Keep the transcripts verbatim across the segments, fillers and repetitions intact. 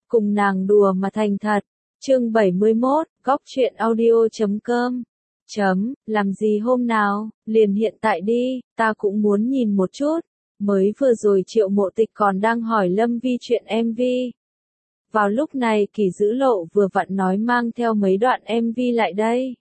cùng nàng đùa mà thành thật. Chương bảy mươi mốt, góc truyện audio chấm com. Chấm, làm gì hôm nào, liền hiện tại đi, ta cũng muốn nhìn một chút. Mới vừa rồi Triệu Mộ Tịch còn đang hỏi Lâm Vi chuyện em vê. Vào lúc này Kỷ Dữ Lộ vừa vặn nói mang theo mấy đoạn em vê lại đây.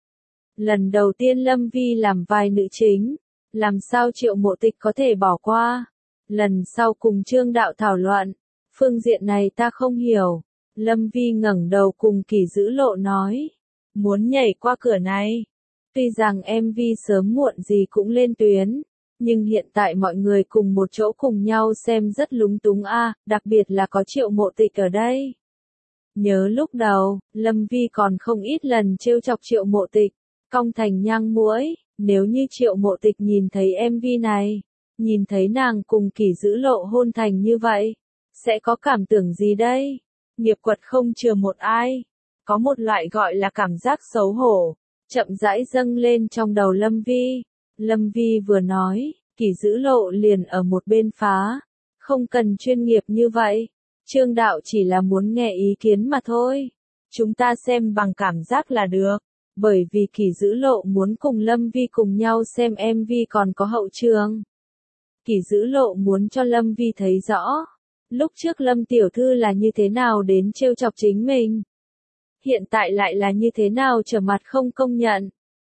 Lần đầu tiên Lâm Vi làm vai nữ chính, làm sao Triệu Mộ Tịch có thể bỏ qua. Lần sau cùng Trương Đạo thảo luận, phương diện này ta không hiểu. Lâm Vi ngẩng đầu cùng Kỷ Dữ Lộ nói, muốn nhảy qua cửa này. Tuy rằng em vê sớm muộn gì cũng lên tuyến, nhưng hiện tại mọi người cùng một chỗ cùng nhau xem rất lúng túng a, à, đặc biệt là có Triệu Mộ Tịch ở đây. Nhớ lúc đầu, Lâm Vi còn không ít lần trêu chọc Triệu Mộ Tịch, cong thành nhang muỗi, nếu như Triệu Mộ Tịch nhìn thấy em vê này, nhìn thấy nàng cùng Kỷ Dữ Lộ hôn thành như vậy, sẽ có cảm tưởng gì đây? Nghiệp quật không chừa một ai, có một loại gọi là cảm giác xấu hổ, chậm rãi dâng lên trong đầu Lâm Vi. Lâm Vi vừa nói, Kỷ Dữ Lộ liền ở một bên phá, không cần chuyên nghiệp như vậy, Trương Đạo chỉ là muốn nghe ý kiến mà thôi, chúng ta xem bằng cảm giác là được, bởi vì Kỷ Dữ Lộ muốn cùng Lâm Vi cùng nhau xem em vê còn có hậu trường. Kỷ Dữ Lộ muốn cho Lâm Vi thấy rõ, lúc trước Lâm tiểu thư là như thế nào đến trêu chọc chính mình, hiện tại lại là như thế nào trở mặt không công nhận.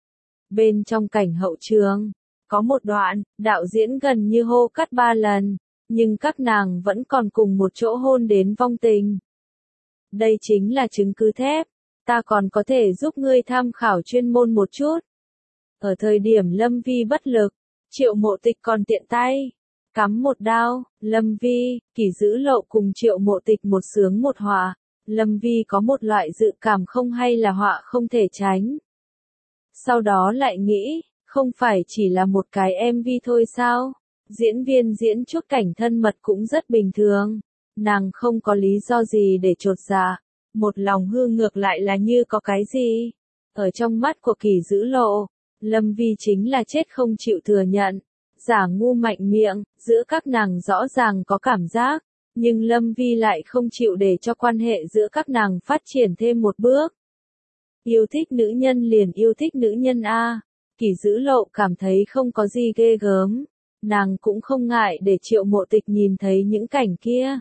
Bên trong cảnh hậu trường, có một đoạn, đạo diễn gần như hô cắt ba lần, nhưng các nàng vẫn còn cùng một chỗ hôn đến vong tình. Đây chính là chứng cứ thép, ta còn có thể giúp ngươi tham khảo chuyên môn một chút. Ở thời điểm Lâm Vi bất lực, Triệu Mộ Tịch còn tiện tay cắm một đao, Lâm Vi, Kỷ Dữ Lộ cùng Triệu Mộ Tịch một sướng một họa. Lâm Vi có một loại dự cảm không hay là họa không thể tránh. Sau đó lại nghĩ, không phải chỉ là một cái em vê thôi sao? Diễn viên diễn chút cảnh thân mật cũng rất bình thường. Nàng không có lý do gì để chột dạ. Một lòng hư ngược lại là như có cái gì. Ở trong mắt của Kỷ Dữ Lộ, Lâm Vi chính là chết không chịu thừa nhận. Giả ngu mạnh miệng, giữa các nàng rõ ràng có cảm giác. Nhưng Lâm Vi lại không chịu để cho quan hệ giữa các nàng phát triển thêm một bước. Yêu thích nữ nhân liền yêu thích nữ nhân a. Kỷ Dữ Lộ cảm thấy không có gì ghê gớm. Nàng cũng không ngại để Triệu Mộ Tịch nhìn thấy những cảnh kia.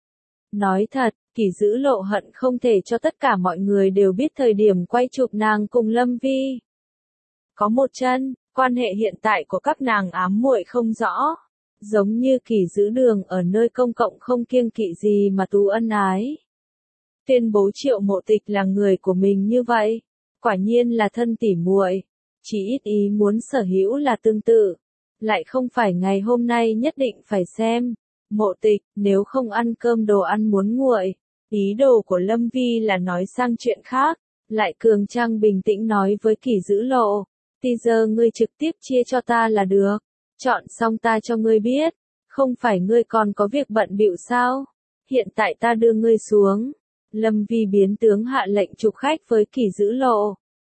Nói thật, Kỷ Dữ Lộ hận không thể cho tất cả mọi người đều biết thời điểm quay chụp nàng cùng Lâm Vi. Có một chân, quan hệ hiện tại của các nàng ám muội không rõ. Giống như Kỷ Dữ Đường ở nơi công cộng không kiêng kỵ gì mà tú ân ái. Tuyên bố Triệu Mộ Tịch là người của mình như vậy, quả nhiên là thân tỉ muội, chỉ ít ý muốn sở hữu là tương tự, lại không phải ngày hôm nay nhất định phải xem. Mộ Tịch, nếu không ăn cơm đồ ăn muốn nguội. Ý đồ của Lâm Vi là nói sang chuyện khác, lại cường trang bình tĩnh nói với Kỷ Dữ Lộ, teaser ngươi trực tiếp chia cho ta là được. Chọn xong ta cho ngươi biết, không phải ngươi còn có việc bận bịu sao? Hiện tại ta đưa ngươi xuống. Lâm Vi biến tướng hạ lệnh chụp khách với Kỷ Dữ Lộ.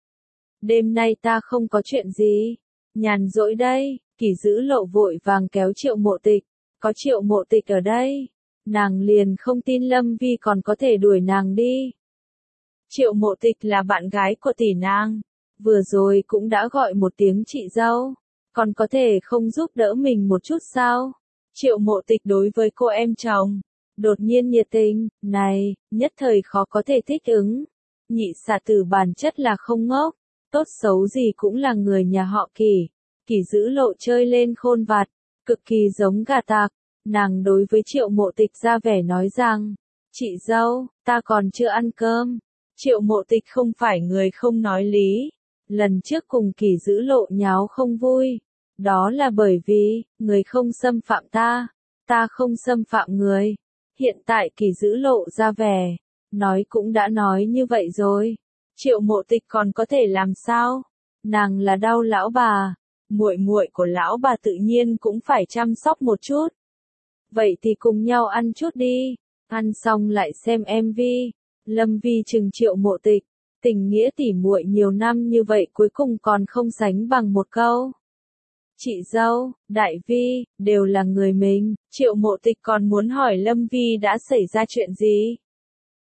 Đêm nay ta không có chuyện gì, nhàn rỗi đây. Kỷ Dữ Lộ vội vàng kéo Triệu Mộ Tịch, có Triệu Mộ Tịch ở đây, nàng liền không tin Lâm Vi còn có thể đuổi nàng đi. Triệu Mộ Tịch là bạn gái của tỷ nàng, vừa rồi cũng đã gọi một tiếng chị dâu. Còn có thể không giúp đỡ mình một chút sao? Triệu Mộ Tịch đối với cô em chồng, đột nhiên nhiệt tình, này, nhất thời khó có thể thích ứng. Nhị xà tử bản chất là không ngốc, tốt xấu gì cũng là người nhà họ Kỷ. Kỷ Dữ Lộ chơi lên khôn vặt, cực kỳ giống gà tạc. Nàng đối với Triệu Mộ Tịch ra vẻ nói rằng, chị dâu, ta còn chưa ăn cơm. Triệu Mộ Tịch không phải người không nói lý. Lần trước cùng Kỷ Dữ Lộ nháo không vui, đó là bởi vì, người không xâm phạm ta, ta không xâm phạm người. Hiện tại Kỷ Dữ Lộ ra vẻ, nói cũng đã nói như vậy rồi. Triệu Mộ Tịch còn có thể làm sao? Nàng là đau lão bà, muội muội của lão bà tự nhiên cũng phải chăm sóc một chút. Vậy thì cùng nhau ăn chút đi, ăn xong lại xem em vê. Lâm Vi trừng Triệu Mộ Tịch. Tình nghĩa tỉ muội nhiều năm như vậy cuối cùng còn không sánh bằng một câu. Chị dâu, Đại Vi, đều là người mình. Triệu Mộ Tịch còn muốn hỏi Lâm Vi đã xảy ra chuyện gì.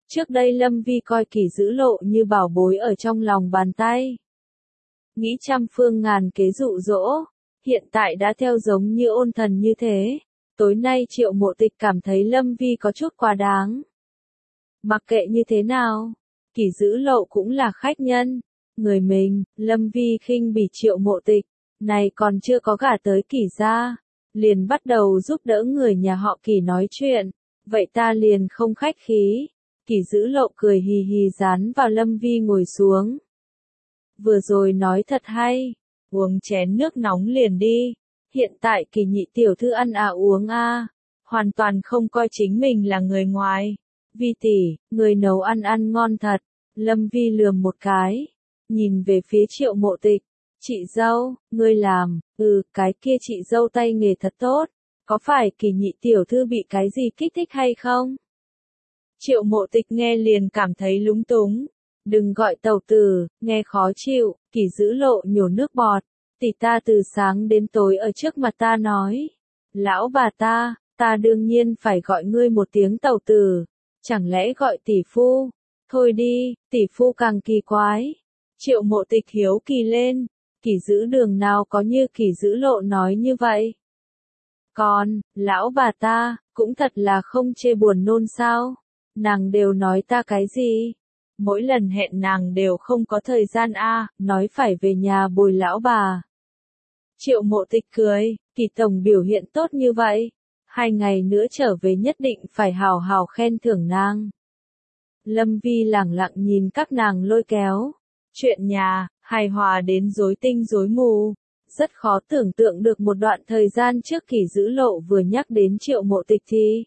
Trước đây Lâm Vi coi Kỷ Dữ Lộ như bảo bối ở trong lòng bàn tay. Nghĩ trăm phương ngàn kế dụ dỗ, hiện tại đã theo giống như ôn thần như thế. Tối nay Triệu Mộ Tịch cảm thấy Lâm Vi có chút quá đáng. Mặc kệ như thế nào, Kỷ Dữ Lộ cũng là khách nhân. Người mình, Lâm Vi khinh bỉ Triệu Mộ Tịch, này còn chưa có gả tới Kỷ gia, liền bắt đầu giúp đỡ người nhà họ Kỷ nói chuyện, vậy ta liền không khách khí. Kỷ Dữ Lộ cười hì hì dán vào Lâm Vi ngồi xuống. Vừa rồi nói thật hay, uống chén nước nóng liền đi, hiện tại Kỷ nhị tiểu thư ăn à uống a, hoàn toàn không coi chính mình là người ngoài. Vi tỷ, người nấu ăn ăn ngon thật. Lâm Vi lườm một cái, nhìn về phía Triệu Mộ Tịch. Chị dâu, ngươi làm, ừ, cái kia chị dâu tay nghề thật tốt, có phải Kỷ nhị tiểu thư bị cái gì kích thích hay không? Triệu Mộ Tịch nghe liền cảm thấy lúng túng. Đừng gọi tẩu tử, nghe khó chịu. Kỷ Dữ Lộ nhổ nước bọt. Tỷ ta từ sáng đến tối ở trước mặt ta nói. Lão bà ta, ta đương nhiên phải gọi ngươi một tiếng tẩu tử. Chẳng lẽ gọi tỷ phu? Thôi đi, tỷ phu càng kỳ quái. Triệu Mộ Tịch hiếu kỳ lên. Kỷ Dữ đường nào có như Kỷ Dữ Lộ nói như vậy? Còn, lão bà ta, cũng thật là không chê buồn nôn sao? Nàng đều nói ta cái gì? Mỗi lần hẹn nàng đều không có thời gian a, nói phải về nhà bồi lão bà. Triệu Mộ Tịch cười, Kỷ tổng biểu hiện tốt như vậy, hai ngày nữa trở về nhất định phải hào hào khen thưởng nàng. Lâm Vi lẳng lặng nhìn các nàng lôi kéo. Chuyện nhà, hài hòa đến rối tinh rối mù. Rất khó tưởng tượng được một đoạn thời gian trước Kỷ Dữ Lộ vừa nhắc đến Triệu Mộ Tịch thì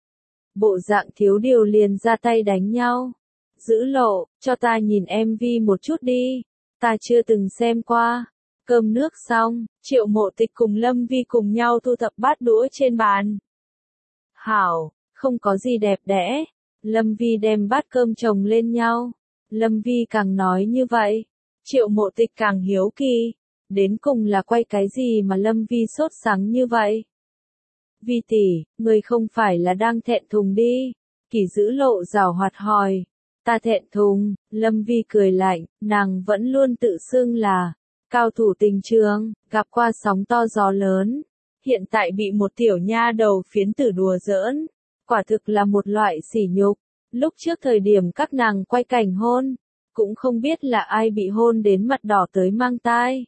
bộ dạng thiếu điều liền ra tay đánh nhau. Dữ Lộ, cho ta nhìn em vê một chút đi, ta chưa từng xem qua. Cơm nước xong, Triệu Mộ Tịch cùng Lâm Vi cùng nhau thu thập bát đũa trên bàn. Hảo, không có gì đẹp đẽ. Lâm Vi đem bát cơm chồng lên nhau. Lâm Vi càng nói như vậy, Triệu Mộ Tịch càng hiếu kỳ. Đến cùng là quay cái gì mà Lâm Vi sốt sắng như vậy? Vi tỷ, người không phải là đang thẹn thùng đi? Kỷ Dữ Lộ giảo hoạt hỏi. Ta thẹn thùng. Lâm Vi cười lạnh, nàng vẫn luôn tự xưng là cao thủ tình trường, gặp qua sóng to gió lớn. Hiện tại bị một tiểu nha đầu phiến tử đùa giỡn, quả thực là một loại sỉ nhục. Lúc trước thời điểm các nàng quay cảnh hôn, cũng không biết là ai bị hôn đến mặt đỏ tới mang tai.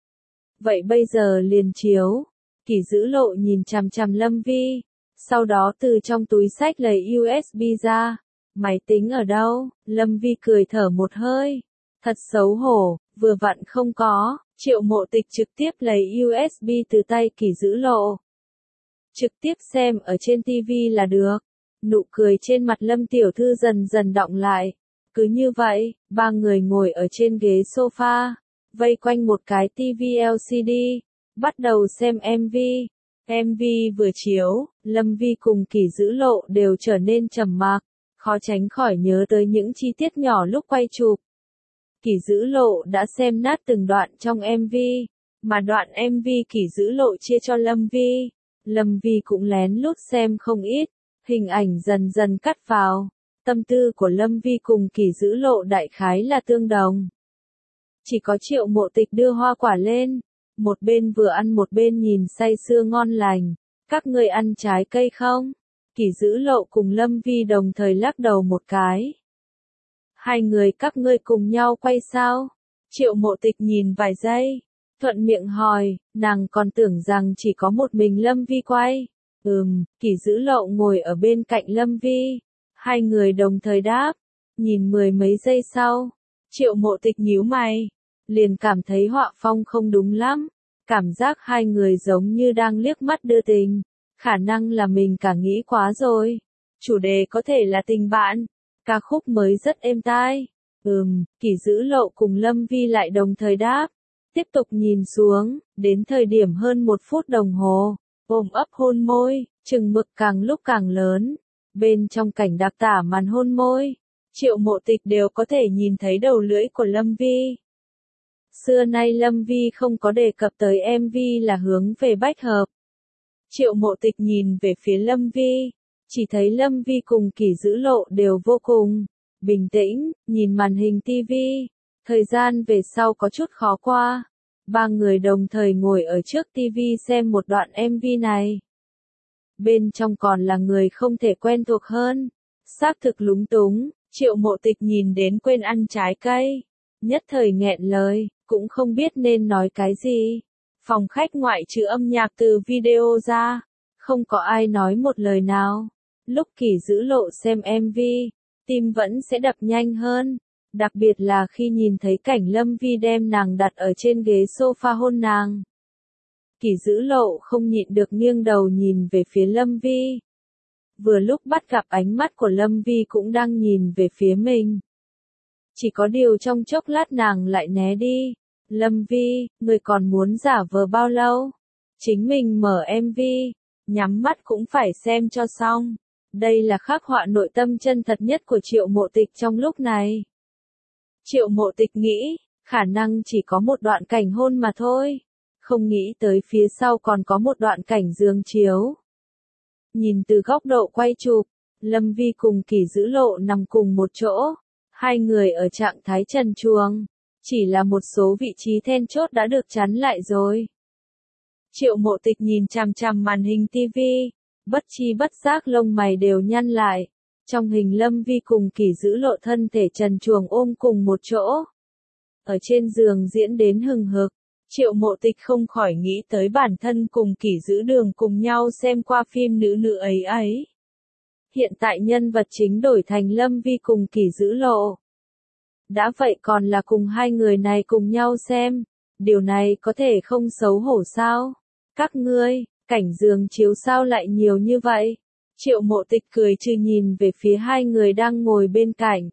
Vậy bây giờ liền chiếu. Kỷ Dữ Lộ nhìn chằm chằm Lâm Vi, sau đó từ trong túi xách lấy u ét bê ra. Máy tính ở đâu? Lâm Vi cười thở một hơi. Thật xấu hổ, vừa vặn không có. Triệu Mộ Tịch trực tiếp lấy u ét bê từ tay Kỷ Dữ Lộ. Trực tiếp xem ở trên ti vi là được. Nụ cười trên mặt Lâm tiểu thư dần dần đọng lại. Cứ như vậy, ba người ngồi ở trên ghế sofa, vây quanh một cái ti vi lờ xê đê, bắt đầu xem em vê. em vê vừa chiếu, Lâm Vi cùng Kỷ Dữ Lộ đều trở nên trầm mặc, khó tránh khỏi nhớ tới những chi tiết nhỏ lúc quay chụp. Kỷ Dữ Lộ đã xem nát từng đoạn trong em vê, mà đoạn em vê Kỷ Dữ Lộ chia cho Lâm Vi. Lâm Vi cũng lén lút xem không ít, hình ảnh dần dần cắt vào. Tâm tư của Lâm Vi cùng Kỷ Dữ Lộ đại khái là tương đồng. Chỉ có Triệu Mộ Tịch đưa hoa quả lên, một bên vừa ăn một bên nhìn say sưa ngon lành. Các ngươi ăn trái cây không? Kỷ Dữ Lộ cùng Lâm Vi đồng thời lắc đầu một cái. Hai người các ngươi cùng nhau quay sao? Triệu Mộ Tịch nhìn vài giây, thuận miệng hỏi, nàng còn tưởng rằng chỉ có một mình Lâm Vi quay. Ừm, Kỷ Dữ Lộ ngồi ở bên cạnh Lâm Vi. Hai người đồng thời đáp, nhìn mười mấy giây sau, Triệu Mộ Tịch nhíu mày, liền cảm thấy họa phong không đúng lắm, cảm giác hai người giống như đang liếc mắt đưa tình, khả năng là mình cả nghĩ quá rồi, chủ đề có thể là tình bạn, ca khúc mới rất êm tai, ừm, Kỷ Dữ Lộ cùng Lâm Vi lại đồng thời đáp, tiếp tục nhìn xuống, đến thời điểm hơn một phút đồng hồ, ôm ấp hôn môi, chừng mực càng lúc càng lớn. Bên trong cảnh đặc tả màn hôn môi, Triệu Mộ Tịch đều có thể nhìn thấy đầu lưỡi của Lâm Vi. Xưa nay Lâm Vi không có đề cập tới em vê là hướng về bách hợp. Triệu Mộ Tịch nhìn về phía Lâm Vi, Chỉ thấy Lâm Vi cùng Kỷ Dữ Lộ đều vô cùng bình tĩnh, nhìn màn hình tivi. Thời gian về sau có chút khó qua. Ba người đồng thời ngồi ở trước tivi xem một đoạn em vê này. Bên trong còn là người không thể quen thuộc hơn. Xác thực lúng túng, Triệu Mộ Tịch nhìn đến quên ăn trái cây. Nhất thời nghẹn lời, cũng không biết nên nói cái gì. Phòng khách ngoại trừ âm nhạc từ video ra, không có ai nói một lời nào. Lúc Kỷ Dữ Lộ xem em vê, tim vẫn sẽ đập nhanh hơn. Đặc biệt là khi nhìn thấy cảnh Lâm Vi đem nàng đặt ở trên ghế sofa hôn nàng. Kỷ Dữ Lộ không nhịn được nghiêng đầu nhìn về phía Lâm Vi. Vừa lúc bắt gặp ánh mắt của Lâm Vi cũng đang nhìn về phía mình. Chỉ có điều trong chốc lát nàng lại né đi. Lâm Vi, người còn muốn giả vờ bao lâu? Chính mình mở em vê, nhắm mắt cũng phải xem cho xong. Đây là khắc họa nội tâm chân thật nhất của Triệu Mộ Tịch trong lúc này. Triệu Mộ Tịch nghĩ, khả năng chỉ có một đoạn cảnh hôn mà thôi. Không nghĩ tới phía sau còn có một đoạn cảnh giường chiếu. Nhìn từ góc độ quay chụp, Lâm Vi cùng Kỷ Dữ Lộ nằm cùng một chỗ. Hai người ở trạng thái trần truồng. Chỉ là một số vị trí then chốt đã được chắn lại rồi. Triệu Mộ Tịch nhìn chằm chằm màn hình tivi. Bất chi bất giác lông mày đều nhăn lại. Trong hình Lâm Vi cùng Kỷ Dữ Lộ thân thể trần truồng ôm cùng một chỗ. Ở trên giường diễn đến hừng hực. Triệu Mộ Tịch không khỏi nghĩ tới bản thân cùng Kỷ Dữ Đường cùng nhau xem qua phim nữ nữ ấy ấy. Hiện tại nhân vật chính đổi thành Lâm Vi cùng Kỷ Dữ Lộ. Đã vậy còn là cùng hai người này cùng nhau xem. Điều này có thể không xấu hổ sao? Các ngươi, cảnh giường chiếu sao lại nhiều như vậy? Triệu Mộ Tịch cười trừ nhìn về phía hai người đang ngồi bên cạnh.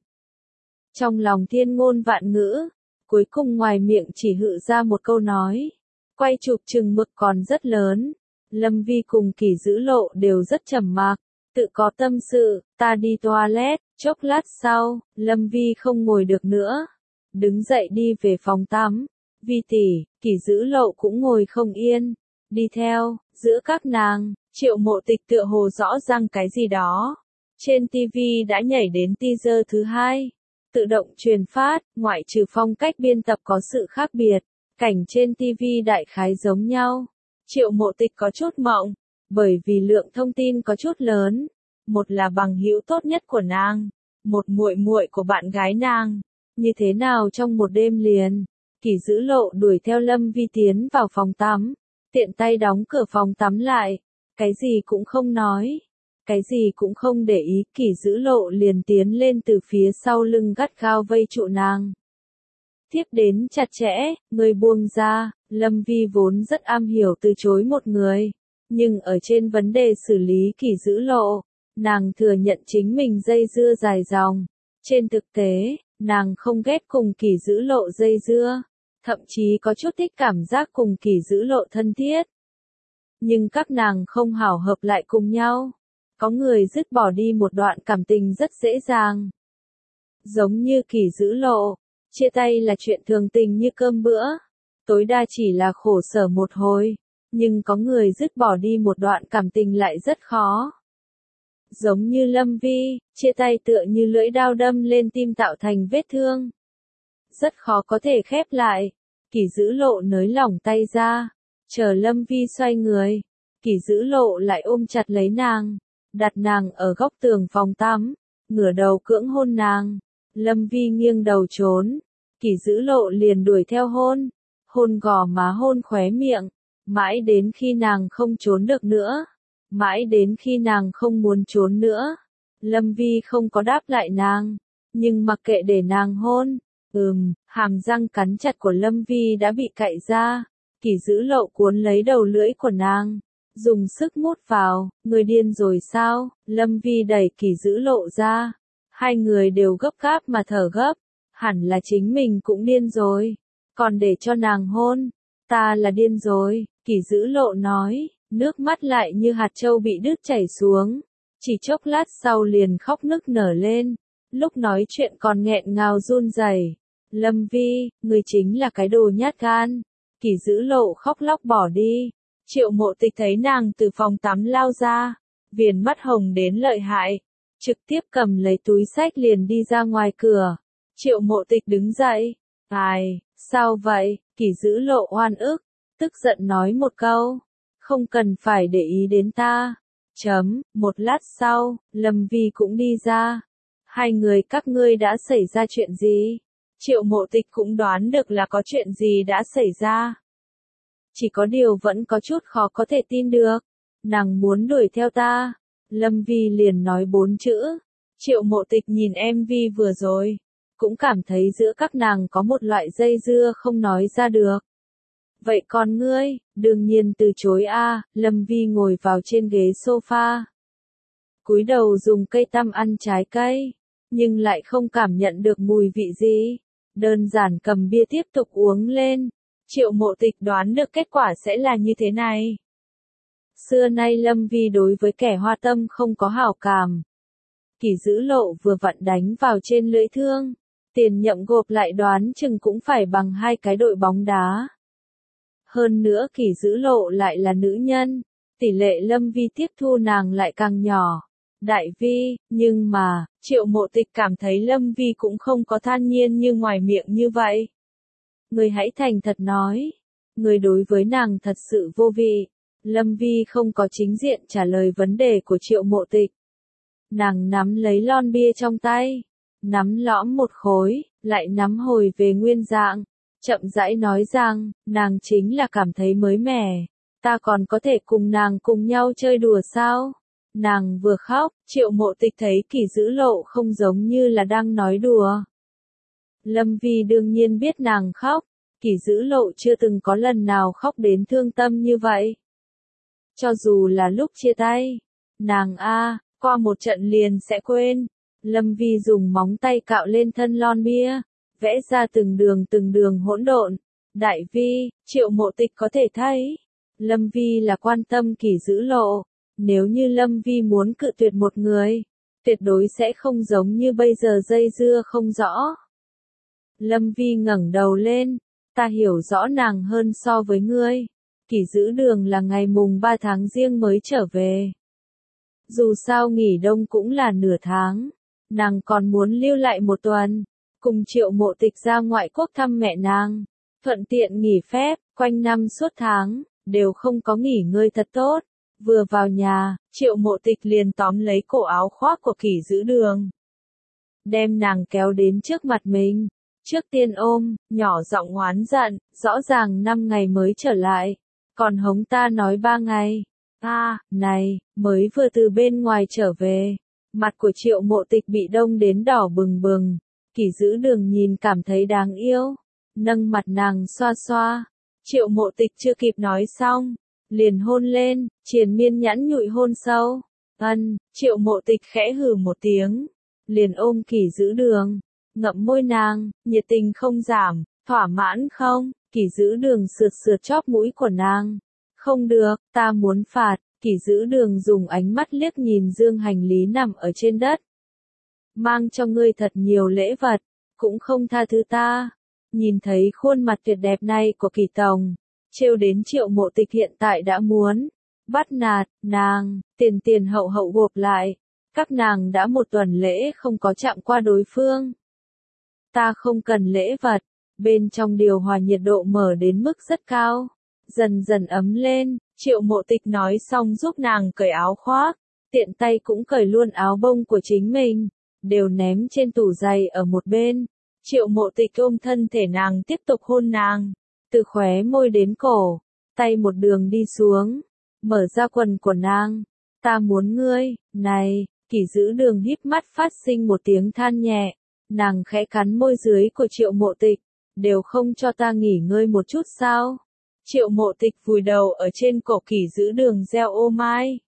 Trong lòng thiên ngôn vạn ngữ, cuối cùng ngoài miệng chỉ hự ra một câu nói. Quay chụp chừng mực còn rất lớn. Lâm Vi cùng Kỷ Dữ Lộ đều rất trầm mặc, tự có tâm sự. Ta đi toilet. Chốc lát sau, Lâm Vi không ngồi được nữa. Đứng dậy đi về phòng tắm. Vi tỷ, Kỷ Dữ Lộ cũng ngồi không yên. Đi theo, giữa các nàng, Triệu Mộ Tịch tựa hồ rõ ràng cái gì đó. Trên tivi đã nhảy đến teaser thứ hai. Tự động truyền phát, ngoại trừ phong cách biên tập có sự khác biệt. Cảnh trên tivi đại khái giống nhau. Triệu Mộ Tịch có chút mộng, bởi vì lượng thông tin có chút lớn. Một là bằng hữu tốt nhất của nàng, một muội muội của bạn gái nàng. Như thế nào trong một đêm liền, Kỷ Dữ Lộ đuổi theo Lâm Vi tiến vào phòng tắm, tiện tay đóng cửa phòng tắm lại, cái gì cũng không nói, cái gì cũng không để ý. Kỷ Dữ Lộ liền tiến lên từ phía sau lưng gắt gao vây trụ nàng. Tiếp đến chặt chẽ, người buông ra. Lâm Vi vốn rất am hiểu từ chối một người, nhưng ở trên vấn đề xử lý Kỷ Dữ Lộ, nàng thừa nhận chính mình dây dưa dài dòng. Trên thực tế, nàng không ghét cùng Kỷ Dữ Lộ dây dưa, thậm chí có chút thích cảm giác cùng Kỷ Dữ Lộ thân thiết. Nhưng các nàng không hảo hợp lại cùng nhau. Có người dứt bỏ đi một đoạn cảm tình rất dễ dàng. Giống như Kỷ Dữ Lộ, chia tay là chuyện thường tình như cơm bữa, tối đa chỉ là khổ sở một hồi. Nhưng có người dứt bỏ đi một đoạn cảm tình lại rất khó. Giống như Lâm Vi, chia tay tựa như lưỡi dao đâm lên tim tạo thành vết thương. Rất khó có thể khép lại. Kỷ Dữ Lộ nới lỏng tay ra, chờ Lâm Vi xoay người. Kỷ Dữ Lộ lại ôm chặt lấy nàng, đặt nàng ở góc tường phòng tắm, ngửa đầu cưỡng hôn nàng. Lâm Vi nghiêng đầu trốn, Kỷ Dữ Lộ liền đuổi theo hôn, hôn gò má hôn khóe miệng, mãi đến khi nàng không trốn được nữa. Mãi đến khi nàng không muốn trốn nữa. Lâm Vi không có đáp lại nàng, nhưng mặc kệ để nàng hôn. Ừm, hàm răng cắn chặt của Lâm Vi đã bị cạy ra. Kỷ Dữ Lộ cuốn lấy đầu lưỡi của nàng, dùng sức mút vào. Người điên rồi sao? Lâm Vi đẩy Kỷ Dữ Lộ ra. Hai người đều gấp gáp mà thở gấp. Hẳn là chính mình cũng điên rồi, còn để cho nàng hôn. Ta là điên rồi, Kỷ Dữ Lộ nói. Nước mắt lại như hạt châu bị đứt chảy xuống. Chỉ chốc lát sau liền khóc nức nở lên. Lúc nói chuyện còn nghẹn ngào run rẩy. Lâm Vi, người chính là cái đồ nhát gan. Kỷ Dữ Lộ khóc lóc bỏ đi. Triệu Mộ Tịch thấy nàng từ phòng tắm lao ra, viền mắt hồng đến lợi hại, trực tiếp cầm lấy túi xách liền đi ra ngoài cửa. Triệu Mộ Tịch đứng dậy, ai, sao vậy, Kỷ Dữ Lộ oan ức, tức giận nói một câu, không cần phải để ý đến ta. Chấm, một lát sau, Lâm Vi cũng đi ra. Hai người các ngươi đã xảy ra chuyện gì? Triệu Mộ Tịch cũng đoán được là có chuyện gì đã xảy ra. Chỉ có điều vẫn có chút khó có thể tin được. Nàng muốn đuổi theo ta. Lâm Vi liền nói bốn chữ. Triệu Mộ Tịch nhìn em vê vừa rồi. Cũng cảm thấy giữa các nàng có một loại dây dưa không nói ra được. Vậy còn ngươi, đương nhiên từ chối a. Lâm Vi ngồi vào trên ghế sofa. Cúi đầu dùng cây tăm ăn trái cây. Nhưng lại không cảm nhận được mùi vị gì. Đơn giản cầm bia tiếp tục uống lên. Triệu Mộ Tịch đoán được kết quả sẽ là như thế này. Xưa nay Lâm Vi đối với kẻ hoa tâm không có hảo cảm. Kỷ Dữ Lộ vừa vặn đánh vào trên lưỡi thương. Tiền Nhậm gộp lại đoán chừng cũng phải bằng hai cái đội bóng đá. Hơn nữa Kỷ Dữ Lộ lại là nữ nhân. Tỷ lệ Lâm Vi tiếp thu nàng lại càng nhỏ. Đại Vi, nhưng mà, Triệu Mộ Tịch cảm thấy Lâm Vi cũng không có than nhiên như ngoài miệng như vậy. Người hãy thành thật nói. Người đối với nàng thật sự vô vị. Lâm Vi không có chính diện trả lời vấn đề của Triệu Mộ Tịch. Nàng nắm lấy lon bia trong tay. Nắm lõm một khối, lại nắm hồi về nguyên dạng. Chậm rãi nói rằng, nàng chính là cảm thấy mới mẻ. Ta còn có thể cùng nàng cùng nhau chơi đùa sao? Nàng vừa khóc, Triệu Mộ Tịch thấy Kỷ Dữ Lộ không giống như là đang nói đùa. Lâm Vi đương nhiên biết nàng khóc. Kỷ Dữ Lộ chưa từng có lần nào khóc đến thương tâm như vậy. Cho dù là lúc chia tay, nàng a, qua một trận liền sẽ quên. Lâm Vi dùng móng tay cạo lên thân lon bia, vẽ ra từng đường từng đường hỗn độn. Đại Vi, Triệu Mộ Tịch có thể thấy, Lâm Vi là quan tâm Kỷ Dữ Lộ. Nếu như Lâm Vi muốn cự tuyệt một người, tuyệt đối sẽ không giống như bây giờ dây dưa không rõ. Lâm Vi ngẩng đầu lên, ta hiểu rõ nàng hơn so với ngươi. Kỷ Dữ Đường là ngày mùng ba tháng Giêng mới trở về. Dù sao nghỉ đông cũng là nửa tháng, nàng còn muốn lưu lại một tuần, cùng Triệu Mộ Tịch ra ngoại quốc thăm mẹ nàng, thuận tiện nghỉ phép, quanh năm suốt tháng, đều không có nghỉ ngơi thật tốt. Vừa vào nhà, Triệu Mộ Tịch liền tóm lấy cổ áo khoác của Kỷ Dữ Đường. Đem nàng kéo đến trước mặt mình. Trước tiên ôm, nhỏ giọng oán giận, rõ ràng năm ngày mới trở lại. Còn hống ta nói ba ngày. À, này, mới vừa từ bên ngoài trở về. Mặt của Triệu Mộ Tịch bị đông đến đỏ bừng bừng. Kỷ Dữ Đường nhìn cảm thấy đáng yêu. Nâng mặt nàng xoa xoa. Triệu Mộ Tịch chưa kịp nói xong. Liền hôn lên, triền miên nhãn nhụi hôn sâu. Ân, Triệu Mộ Tịch khẽ hừ một tiếng. Liền ôm Kỷ Dữ Đường. Ngậm môi nàng, nhiệt tình không giảm, thỏa mãn không? Kỷ Dữ Đường sượt sượt chóp mũi của nàng. Không được, ta muốn phạt. Kỷ Dữ Đường dùng ánh mắt liếc nhìn dương hành lý nằm ở trên đất. Mang cho ngươi thật nhiều lễ vật, cũng không tha thứ ta. Nhìn thấy khuôn mặt tuyệt đẹp này của Kỷ Tổng, trêu đến Triệu Mộ Tịch hiện tại đã muốn bắt nạt nàng, tiền tiền hậu hậu gộp lại. Các nàng đã một tuần lễ không có chạm qua đối phương. Ta không cần lễ vật. Bên trong điều hòa nhiệt độ mở đến mức rất cao. Dần dần ấm lên, Triệu Mộ Tịch nói xong giúp nàng cởi áo khoác. Tiện tay cũng cởi luôn áo bông của chính mình. Đều ném trên tủ giày ở một bên. Triệu Mộ Tịch ôm thân thể nàng tiếp tục hôn nàng. Từ khóe môi đến cổ. Tay một đường đi xuống. Mở ra quần của nàng. Ta muốn ngươi, này, Kỷ Dữ Đường híp mắt phát sinh một tiếng than nhẹ. Nàng khẽ cắn môi dưới của Triệu Mộ Tịch. Đều không cho ta nghỉ ngơi một chút sao? Triệu Mộ Tịch vùi đầu ở trên cổ Kỷ Dữ Đường reo ô mai.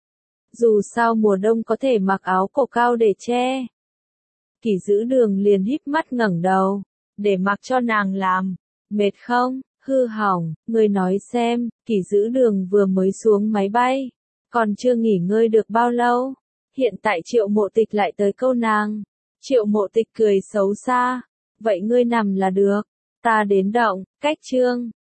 Dù sao mùa đông có thể mặc áo cổ cao để che. Kỷ Dữ Đường liền híp mắt ngẩng đầu. Để mặc cho nàng làm. Mệt không? Hư hỏng, ngươi nói xem. Kỷ Dữ Đường vừa mới xuống máy bay. Còn chưa nghỉ ngơi được bao lâu. Hiện tại Triệu Mộ Tịch lại tới câu nàng. Triệu Mộ Tịch cười xấu xa. Vậy ngươi nằm là được. Ta đến động, cách chương.